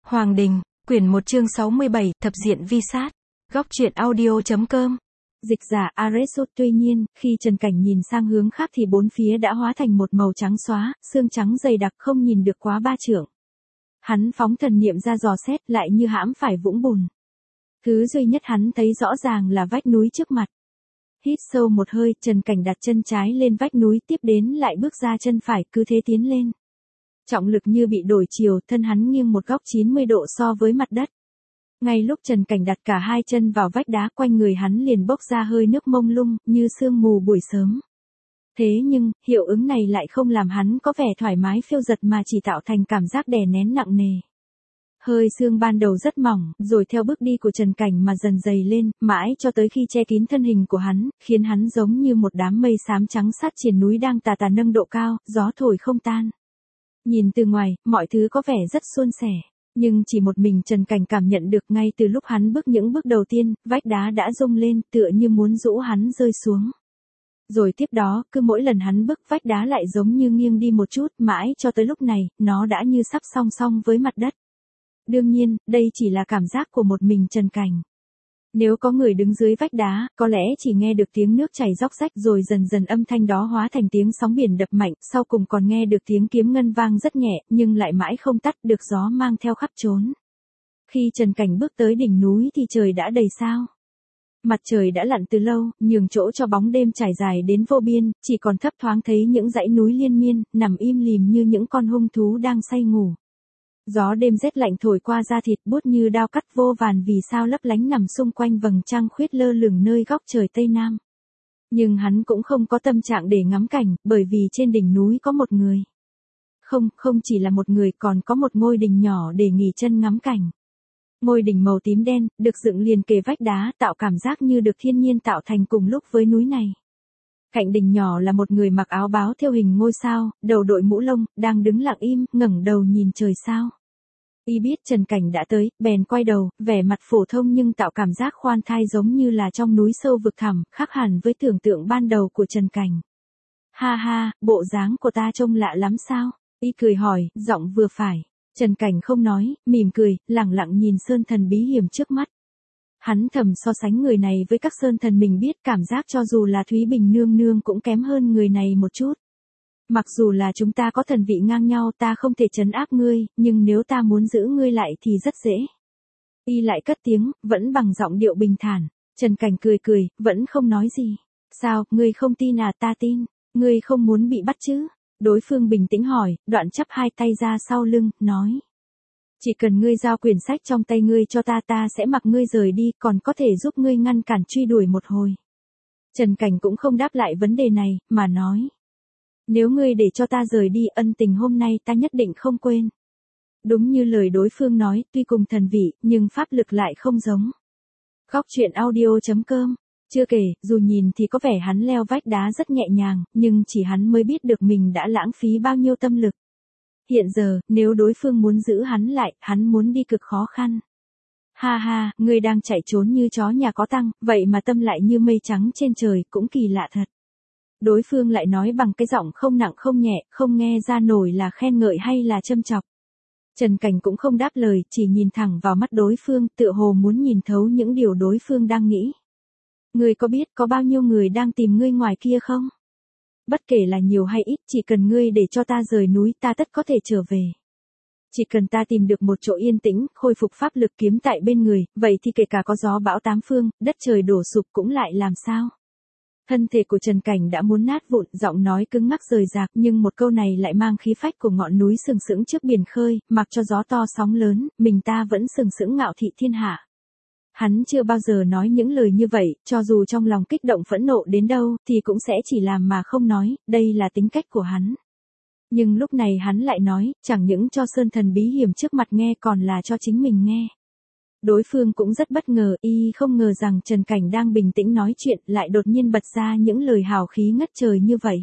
Hoàng Đình, quyển 1 chương 67, thập diện vi sát. Góc truyện audio.com. Dịch giả Ares. Tuy nhiên, khi Trần Cảnh nhìn sang hướng khác thì bốn phía đã hóa thành một màu trắng xóa, sương trắng dày đặc không nhìn được quá 3 trượng. Hắn phóng thần niệm ra dò xét lại như hãm phải vũng bùn. Thứ duy nhất hắn thấy rõ ràng là vách núi trước mặt. Hít sâu một hơi, Trần Cảnh đặt chân trái lên vách núi, tiếp đến lại bước ra chân phải, cứ thế tiến lên. Trọng lực như bị đổi chiều, thân hắn nghiêng một góc 90 độ so với mặt đất. Ngay lúc Trần Cảnh đặt cả hai chân vào vách đá, quanh người hắn liền bốc ra hơi nước mông lung, như sương mù buổi sớm. Thế nhưng, hiệu ứng này lại không làm hắn có vẻ thoải mái phiêu dật mà chỉ tạo thành cảm giác đè nén nặng nề. Hơi sương ban đầu rất mỏng, rồi theo bước đi của Trần Cảnh mà dần dày lên, mãi cho tới khi che kín thân hình của hắn, khiến hắn giống như một đám mây xám trắng sát triền núi đang tà tà nâng độ cao, gió thổi không tan. Nhìn từ ngoài, mọi thứ có vẻ rất suôn sẻ. Nhưng chỉ một mình Trần Cảnh cảm nhận được ngay từ lúc hắn bước những bước đầu tiên, vách đá đã rung lên tựa như muốn dũ hắn rơi xuống. Rồi tiếp đó, cứ mỗi lần hắn bước vách đá lại giống như nghiêng đi một chút, mãi cho tới lúc này, nó đã như sắp song song với mặt đất. Đương nhiên, đây chỉ là cảm giác của một mình Trần Cảnh. Nếu có người đứng dưới vách đá, có lẽ chỉ nghe được tiếng nước chảy róc rách rồi dần dần âm thanh đó hóa thành tiếng sóng biển đập mạnh, sau cùng còn nghe được tiếng kiếm ngân vang rất nhẹ, nhưng lại mãi không tắt, được gió mang theo khắp chốn. Khi Trần Cảnh bước tới đỉnh núi thì trời đã đầy sao. Mặt trời đã lặn từ lâu, nhường chỗ cho bóng đêm trải dài đến vô biên, chỉ còn thấp thoáng thấy những dãy núi liên miên, nằm im lìm như những con hung thú đang say ngủ. Gió đêm rét lạnh thổi qua da thịt, buốt như đao cắt vô vàn vì sao lấp lánh nằm xung quanh vầng trăng khuyết lơ lửng nơi góc trời tây nam. Nhưng hắn cũng không có tâm trạng để ngắm cảnh, bởi vì trên đỉnh núi có một người. Không chỉ là một người, còn có một ngôi đình nhỏ để nghỉ chân ngắm cảnh. Ngôi đình màu tím đen, được dựng liền kề vách đá, tạo cảm giác như được thiên nhiên tạo thành cùng lúc với núi này. Cạnh đình nhỏ là một người mặc áo báo thêu hình ngôi sao, đầu đội mũ lông, đang đứng lặng im, ngẩng đầu nhìn trời sao. Y biết Trần Cảnh đã tới, bèn quay đầu, vẻ mặt phổ thông nhưng tạo cảm giác khoan thai giống như là trong núi sâu vực thẳm, khác hẳn với tưởng tượng ban đầu của Trần Cảnh. Ha ha, bộ dáng của ta trông lạ lắm sao? Y cười hỏi, giọng vừa phải. Trần Cảnh không nói, mỉm cười, lẳng lặng nhìn sơn thần bí hiểm trước mắt. Hắn thầm so sánh người này với các sơn thần mình biết, cảm giác cho dù là Thúy Bình nương nương cũng kém hơn người này một chút. Mặc dù là chúng ta có thần vị ngang nhau, ta không thể trấn áp ngươi, nhưng nếu ta muốn giữ ngươi lại thì rất dễ. Y lại cất tiếng, vẫn bằng giọng điệu bình thản. Trần Cảnh cười, vẫn không nói gì. Sao, ngươi không tin à? Ta tin. Ngươi không muốn bị bắt chứ? Đối phương bình tĩnh hỏi, đoạn chắp hai tay ra sau lưng, nói. Chỉ cần ngươi giao quyển sách trong tay ngươi cho ta, ta sẽ mặc ngươi rời đi, còn có thể giúp ngươi ngăn cản truy đuổi một hồi. Trần Cảnh cũng không đáp lại vấn đề này, mà nói. Nếu ngươi để cho ta rời đi, ân tình hôm nay ta nhất định không quên. Đúng như lời đối phương nói, tuy cùng thần vị, nhưng pháp lực lại không giống. Góc truyện audio.com. Chưa kể, dù nhìn thì có vẻ hắn leo vách đá rất nhẹ nhàng, nhưng chỉ hắn mới biết được mình đã lãng phí bao nhiêu tâm lực. Hiện giờ, nếu đối phương muốn giữ hắn lại, hắn muốn đi cực khó khăn. Ha ha, ngươi đang chạy trốn như chó nhà có tăng, vậy mà tâm lại như mây trắng trên trời, cũng kỳ lạ thật. Đối phương lại nói bằng cái giọng không nặng không nhẹ, không nghe ra nổi là khen ngợi hay là châm chọc. Trần Cảnh cũng không đáp lời, chỉ nhìn thẳng vào mắt đối phương, tựa hồ muốn nhìn thấu những điều đối phương đang nghĩ. Ngươi có biết có bao nhiêu người đang tìm ngươi ngoài kia không? Bất kể là nhiều hay ít, chỉ cần ngươi để cho ta rời núi, ta tất có thể trở về. Chỉ cần ta tìm được một chỗ yên tĩnh, khôi phục pháp lực kiếm tại bên người, vậy thì kể cả có gió bão tám phương, đất trời đổ sụp cũng lại làm sao? Thân thể của Trần Cảnh đã muốn nát vụn, giọng nói cứng ngắc rời rạc, nhưng một câu này lại mang khí phách của ngọn núi sừng sững trước biển khơi, mặc cho gió to sóng lớn, mình ta vẫn sừng sững ngạo thị thiên hạ. Hắn chưa bao giờ nói những lời như vậy, cho dù trong lòng kích động phẫn nộ đến đâu, thì cũng sẽ chỉ làm mà không nói, đây là tính cách của hắn. Nhưng lúc này hắn lại nói, chẳng những cho sơn thần bí hiểm trước mặt nghe còn là cho chính mình nghe. Đối phương cũng rất bất ngờ, y không ngờ rằng Trần Cảnh đang bình tĩnh nói chuyện lại đột nhiên bật ra những lời hào khí ngất trời như vậy.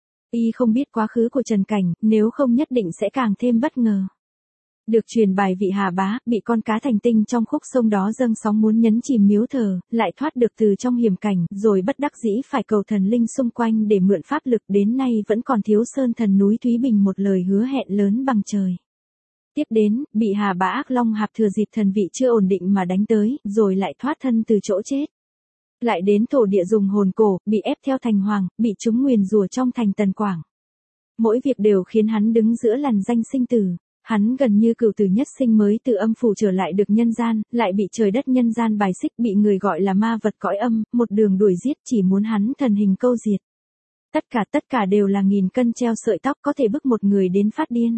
Y không biết quá khứ của Trần Cảnh, nếu không nhất định sẽ càng thêm bất ngờ. Được truyền bài vị Hà Bá, bị con cá thành tinh trong khúc sông đó dâng sóng muốn nhấn chìm miếu thờ, lại thoát được từ trong hiểm cảnh, rồi bất đắc dĩ phải cầu thần linh xung quanh để mượn pháp lực, đến nay vẫn còn thiếu sơn thần núi Thúy Bình một lời hứa hẹn lớn bằng trời. Tiếp đến, bị Hà Bá Ác Long Hạp thừa dịp thần vị chưa ổn định mà đánh tới, rồi lại thoát thân từ chỗ chết. Lại đến thổ địa dùng hồn cổ, bị ép theo thành hoàng, bị chúng nguyền rủa trong thành Tần Quảng. Mỗi việc đều khiến hắn đứng giữa lằn danh sinh tử. Hắn gần như cửu tử nhất sinh mới từ âm phủ trở lại được nhân gian, lại bị trời đất nhân gian bài xích, bị người gọi là ma vật cõi âm, một đường đuổi giết chỉ muốn hắn thần hình câu diệt. Tất cả đều là nghìn cân treo sợi tóc có thể bức một người đến phát điên.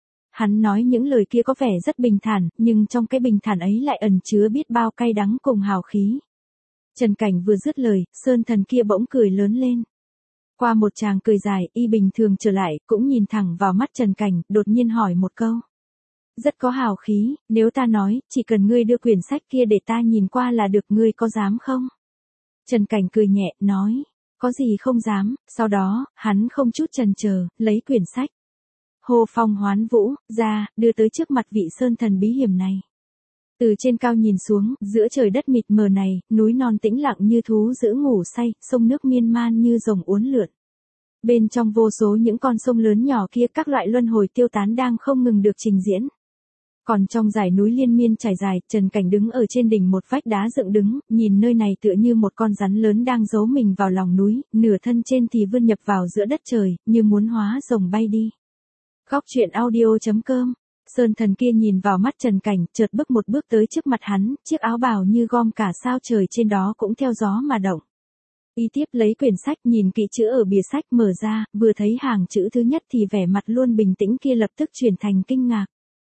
Hắn nói những lời kia có vẻ rất bình thản, nhưng trong cái bình thản ấy lại ẩn chứa biết bao cay đắng cùng hào khí. Trần Cảnh vừa dứt lời, sơn thần kia bỗng cười lớn lên. Qua một tràng cười dài, y bình thường trở lại, cũng nhìn thẳng vào mắt Trần Cảnh, đột nhiên hỏi một câu. Rất có hào khí, nếu ta nói, chỉ cần ngươi đưa quyển sách kia để ta nhìn qua là được, ngươi có dám không? Trần Cảnh cười nhẹ, nói, có gì không dám, sau đó, hắn không chút chần chờ, lấy quyển sách. Hô phong hoán vũ, ra, đưa tới trước mặt vị sơn thần bí hiểm này. Từ trên cao nhìn xuống, giữa trời đất mịt mờ này, núi non tĩnh lặng như thú giữ ngủ say, sông nước miên man như rồng uốn lượn. Bên trong vô số những con sông lớn nhỏ kia các loại luân hồi tiêu tán đang không ngừng được trình diễn. Còn trong dải núi liên miên trải dài, Trần Cảnh đứng ở trên đỉnh một vách đá dựng đứng, nhìn nơi này tựa như một con rắn lớn đang giấu mình vào lòng núi, nửa thân trên thì vươn nhập vào giữa đất trời, như muốn hóa rồng bay đi. Góc truyện audio.com. Sơn thần kia nhìn vào mắt Trần Cảnh, chợt bước một bước tới trước mặt hắn, chiếc áo bào như gom cả sao trời trên đó cũng theo gió mà động. Y tiếp lấy quyển sách, nhìn kỹ chữ ở bìa sách, mở ra, vừa thấy hàng chữ thứ nhất thì vẻ mặt luôn bình tĩnh kia lập tức chuyển thành kinh ngạc.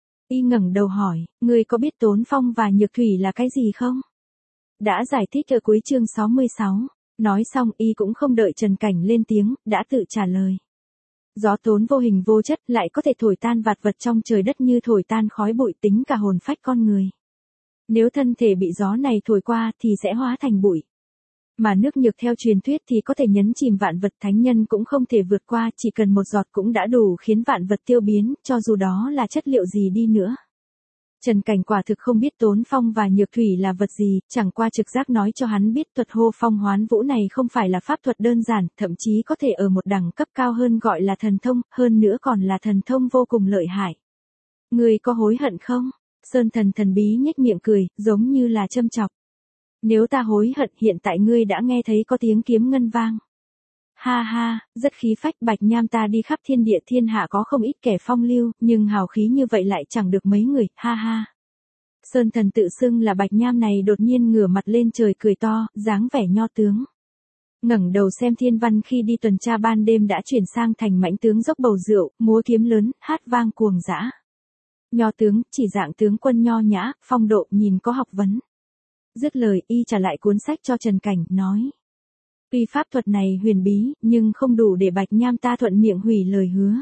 Y ngẩng đầu hỏi, ngươi có biết Tốn Phong và Nhược Thủy là cái gì không? Đã giải thích ở cuối chương 66. Nói xong, y cũng không đợi Trần Cảnh lên tiếng, đã tự trả lời. Gió Tốn vô hình vô chất, lại có thể thổi tan vạn vật trong trời đất như thổi tan khói bụi, tính cả hồn phách con người. Nếu thân thể bị gió này thổi qua thì sẽ hóa thành bụi. Mà nước Nhược theo truyền thuyết thì có thể nhấn chìm vạn vật, thánh nhân cũng không thể vượt qua, chỉ cần một giọt cũng đã đủ khiến vạn vật tiêu biến, cho dù đó là chất liệu gì đi nữa. Trần Cảnh quả thực không biết Tốn Phong và Nhược Thủy là vật gì, chẳng qua trực giác nói cho hắn biết thuật hô phong hoán vũ này không phải là pháp thuật đơn giản, thậm chí có thể ở một đẳng cấp cao hơn gọi là thần thông, hơn nữa còn là thần thông vô cùng lợi hại. Ngươi có hối hận không? Sơn thần thần bí nhếch miệng cười, giống như là châm chọc. Nếu ta hối hận, hiện tại ngươi đã nghe thấy có tiếng kiếm ngân vang. Ha ha, rất khí phách, Bạch Nham ta đi khắp thiên địa thiên hạ có không ít kẻ phong lưu, nhưng hào khí như vậy lại chẳng được mấy người, ha ha. Sơn thần tự xưng là Bạch Nham này đột nhiên ngửa mặt lên trời cười to, dáng vẻ nho tướng. Ngẩng đầu xem thiên văn khi đi tuần tra ban đêm đã chuyển sang thành mãnh tướng dốc bầu rượu, múa kiếm lớn, hát vang cuồng dã. Nho tướng, chỉ dạng tướng quân nho nhã, phong độ, nhìn có học vấn. Dứt lời, y trả lại cuốn sách cho Trần Cảnh, nói. Tuy pháp thuật này huyền bí, nhưng không đủ để Bạch Nham ta thuận miệng hủy lời hứa.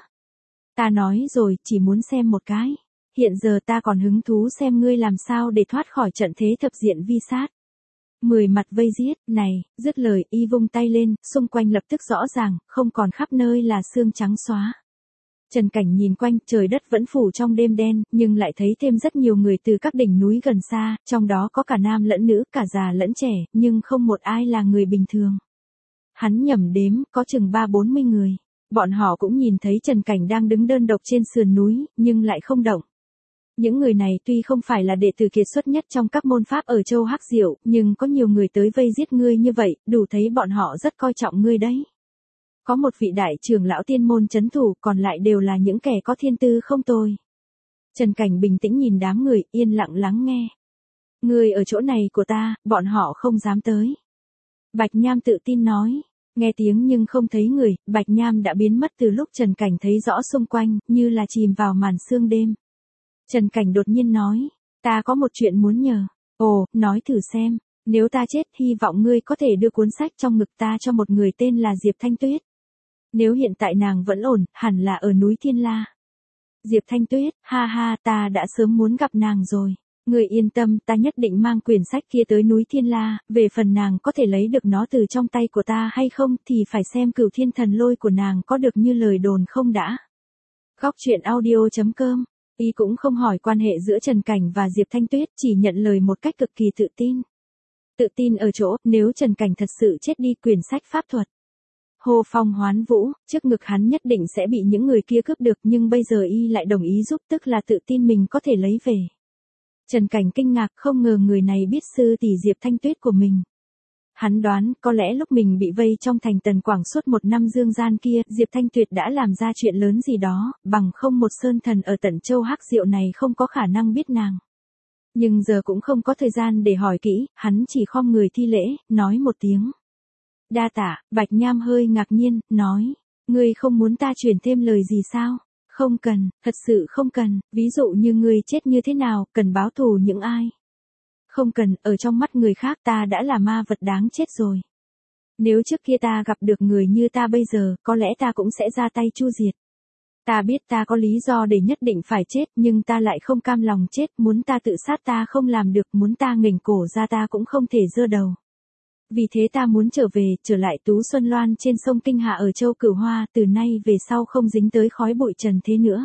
Ta nói rồi, chỉ muốn xem một cái. Hiện giờ ta còn hứng thú xem ngươi làm sao để thoát khỏi trận thế thập diện vi sát. 10 mặt vây giết, này, dứt lời, y vung tay lên, xung quanh lập tức rõ ràng, không còn khắp nơi là xương trắng xóa. Trần Cảnh nhìn quanh, trời đất vẫn phủ trong đêm đen, nhưng lại thấy thêm rất nhiều người từ các đỉnh núi gần xa, trong đó có cả nam lẫn nữ, cả già lẫn trẻ, nhưng không một ai là người bình thường. Hắn nhẩm đếm, có chừng 30-40 người. Bọn họ cũng nhìn thấy Trần Cảnh đang đứng đơn độc trên sườn núi, nhưng lại không động. Những người này tuy không phải là đệ tử kiệt xuất nhất trong các môn pháp ở châu Hắc Diệu, nhưng có nhiều người tới vây giết ngươi như vậy, đủ thấy bọn họ rất coi trọng ngươi đấy. Có một vị đại trưởng lão tiên môn trấn thủ, còn lại đều là những kẻ có thiên tư không tồi. Trần Cảnh bình tĩnh nhìn đám người, yên lặng lắng nghe. Ngươi ở chỗ này của ta, bọn họ không dám tới. Bạch Nham tự tin nói. Nghe tiếng nhưng không thấy người, Bạch Nham đã biến mất từ lúc Trần Cảnh thấy rõ xung quanh, như là chìm vào màn sương đêm. Trần Cảnh đột nhiên nói, ta có một chuyện muốn nhờ. Ồ, nói thử xem, nếu ta chết, hy vọng ngươi có thể đưa cuốn sách trong ngực ta cho một người tên là Diệp Thanh Tuyết. Nếu hiện tại nàng vẫn ổn, hẳn là ở núi Thiên La. Diệp Thanh Tuyết, ha ha, ta đã sớm muốn gặp nàng rồi. Ngươi yên tâm, ta nhất định mang quyển sách kia tới núi Thiên La, về phần nàng có thể lấy được nó từ trong tay của ta hay không thì phải xem Cửu Thiên Thần Lôi của nàng có được như lời đồn không đã. Góc truyện audio.com. Y cũng không hỏi quan hệ giữa Trần Cảnh và Diệp Thanh Tuyết, chỉ nhận lời một cách cực kỳ tự tin. Tự tin ở chỗ, nếu Trần Cảnh thật sự chết đi, quyển sách pháp thuật hô phong hoán vũ, trước ngực hắn nhất định sẽ bị những người kia cướp được, nhưng bây giờ y lại đồng ý giúp, tức là tự tin mình có thể lấy về. Trần Cảnh kinh ngạc, không ngờ người này biết sư tỷ Diệp Thanh Tuyết của mình. Hắn đoán, có lẽ lúc mình bị vây trong thành Tần Quảng suốt 1 năm dương gian kia, Diệp Thanh Tuyết đã làm ra chuyện lớn gì đó, bằng không một sơn thần ở Tận Châu Hắc Diệu này không có khả năng biết nàng. Nhưng giờ cũng không có thời gian để hỏi kỹ, hắn chỉ khom người thi lễ, nói một tiếng. Đa tạ. Bạch Nham hơi ngạc nhiên, nói, ngươi không muốn ta chuyển thêm lời gì sao? Không cần, thật sự không cần, ví dụ như ngươi chết như thế nào, cần báo thù những ai? Không cần, ở trong mắt người khác ta đã là ma vật đáng chết rồi. Nếu trước kia ta gặp được người như ta bây giờ, có lẽ ta cũng sẽ ra tay chu diệt. Ta biết ta có lý do để nhất định phải chết, nhưng ta lại không cam lòng chết, muốn ta tự sát ta không làm được, muốn ta nghềnh cổ ra ta cũng không thể giơ đầu. Vì thế ta muốn trở về, trở lại Tú Xuân Loan trên sông Kinh Hạ ở Châu Cửu Hoa, từ nay về sau không dính tới khói bụi trần thế nữa.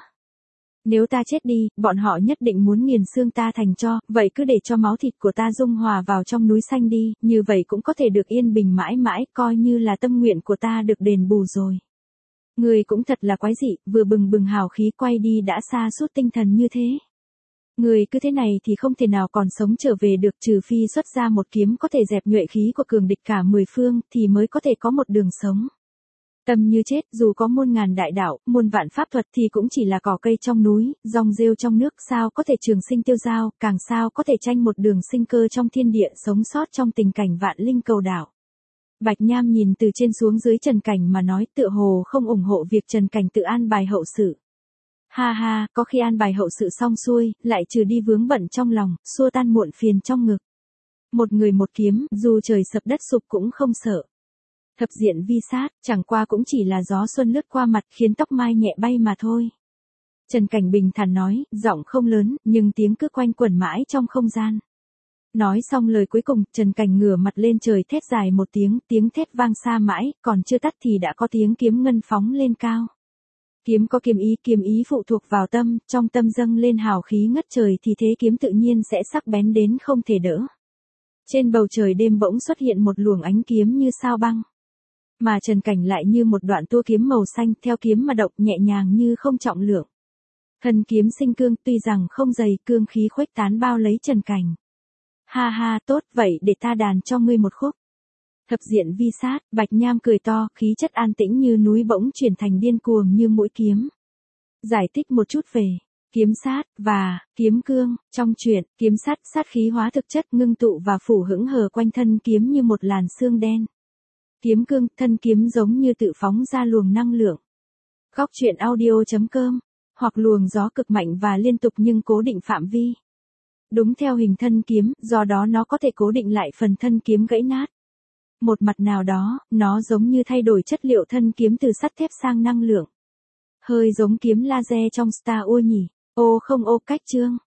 Nếu ta chết đi, bọn họ nhất định muốn nghiền xương ta thành tro, vậy cứ để cho máu thịt của ta dung hòa vào trong núi xanh đi, như vậy cũng có thể được yên bình mãi mãi, coi như là tâm nguyện của ta được đền bù rồi. Người cũng thật là quái dị, vừa bừng bừng hào khí quay đi đã sa sút tinh thần như thế. Người cứ thế này thì không thể nào còn sống trở về được, trừ phi xuất ra một kiếm có thể dẹp nhuệ khí của cường địch cả 10 phương, thì mới có thể có một đường sống. Tâm như chết, dù có muôn ngàn đại đạo, muôn vạn pháp thuật thì cũng chỉ là cỏ cây trong núi, rong rêu trong nước, sao có thể trường sinh tiêu dao, càng sao có thể tranh một đường sinh cơ trong thiên địa, sống sót trong tình cảnh vạn linh cầu đảo. Bạch Nham nhìn từ trên xuống dưới Trần Cảnh mà nói, tựa hồ không ủng hộ việc Trần Cảnh tự an bài hậu sự. Ha ha, có khi an bài hậu sự xong xuôi, lại trừ đi vướng bận trong lòng, xua tan muộn phiền trong ngực. Một người một kiếm, dù trời sập đất sụp cũng không sợ. Thập diện vi sát, chẳng qua cũng chỉ là gió xuân lướt qua mặt khiến tóc mai nhẹ bay mà thôi. Trần Cảnh bình thản nói, giọng không lớn, nhưng tiếng cứ quanh quẩn mãi trong không gian. Nói xong lời cuối cùng, Trần Cảnh ngửa mặt lên trời thét dài một tiếng thét vang xa mãi, còn chưa tắt thì đã có tiếng kiếm ngân phóng lên cao. Kiếm có kiếm ý phụ thuộc vào tâm, trong tâm dâng lên hào khí ngất trời thì thế kiếm tự nhiên sẽ sắc bén đến không thể đỡ. Trên bầu trời đêm bỗng xuất hiện một luồng ánh kiếm như sao băng. Mà Trần Cảnh lại như một đoạn tua kiếm màu xanh, theo kiếm mà động nhẹ nhàng như không trọng lượng. Thân kiếm sinh cương, tuy rằng không dày, cương khí khuếch tán bao lấy Trần Cảnh. Ha ha, tốt, vậy để ta đàn cho ngươi một khúc. Thập diện vi sát, Bạch Nham cười to, khí chất an tĩnh như núi bỗng chuyển thành điên cuồng như mũi kiếm. Giải thích một chút về kiếm sát và kiếm cương, trong truyện, kiếm sát khí hóa thực chất ngưng tụ và phủ hững hờ quanh thân kiếm như một làn sương đen. Kiếm cương, thân kiếm giống như tự phóng ra luồng năng lượng. Góc truyện audio.com, hoặc luồng gió cực mạnh và liên tục nhưng cố định phạm vi. Đúng theo hình thân kiếm, do đó nó có thể cố định lại phần thân kiếm gãy nát. Một mặt nào đó, nó giống như thay đổi chất liệu thân kiếm từ sắt thép sang năng lượng. Hơi giống kiếm laser trong Star Wars nhỉ? Ô không ô cách chương.